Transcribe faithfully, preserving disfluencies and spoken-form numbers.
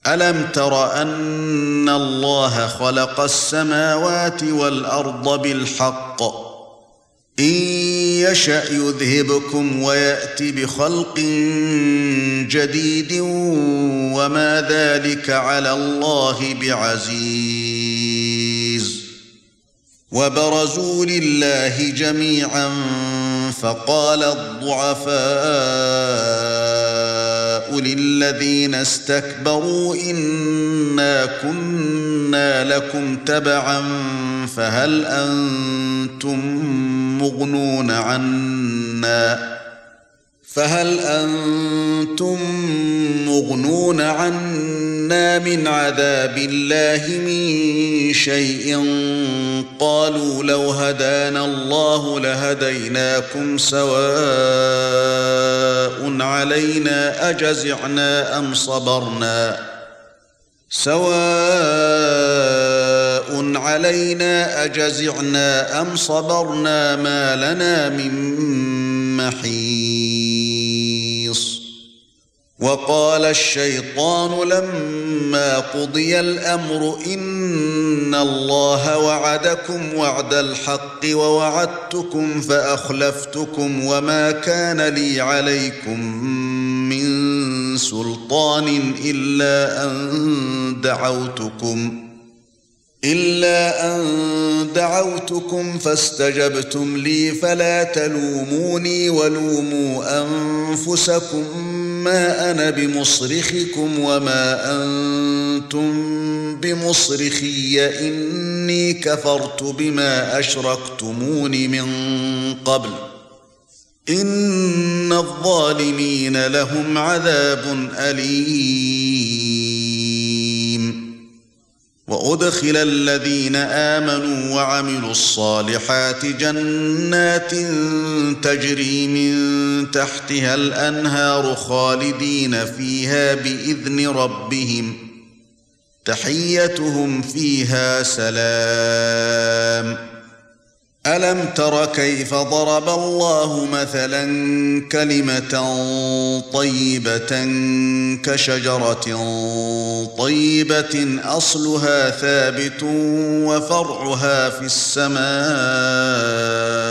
ألم تر أن الله خلق السماوات والأرض بالحق إن يشأ يذهبكم ويأت بخلق جديد وما ذلك على الله بعزيز وبرزوا لله جميعا فقال الضعفاء للذين استكبروا إنا كنا لكم تبعا فهل أنتم مغنون عنا فهل أنتم مغنون عنا من عذاب الله من شيء قالوا لو هدانا الله لهديناكم سواء علينا أجزعنا أم صبرنا سواء علينا أجزعنا أم صبرنا ما لنا من محيص وقال الشيطان لما قضي الأمر إن الله وعدكم وعد الحق ووعدتكم فأخلفتكم وما كان لي عليكم من سلطان إلا أن دعوتكم إلا أن دعوتكم فاستجبتم لي فلا تلوموني ولوموا أنفسكم ما أنا بمصرخكم وما أنتم بمصرخي إني كفرت بما أشركتمون من قبل إن الظالمين لهم عذاب أليم وأدخل الذين آمنوا وعملوا الصالحات جنات تجري من تحتها الأنهار خالدين فيها بإذن ربهم تحيتهم فيها سلام ألم تر كيف ضرب الله مثلا كلمة طيبة كشجرة طيبة أصلها ثابت وفرعها في السماء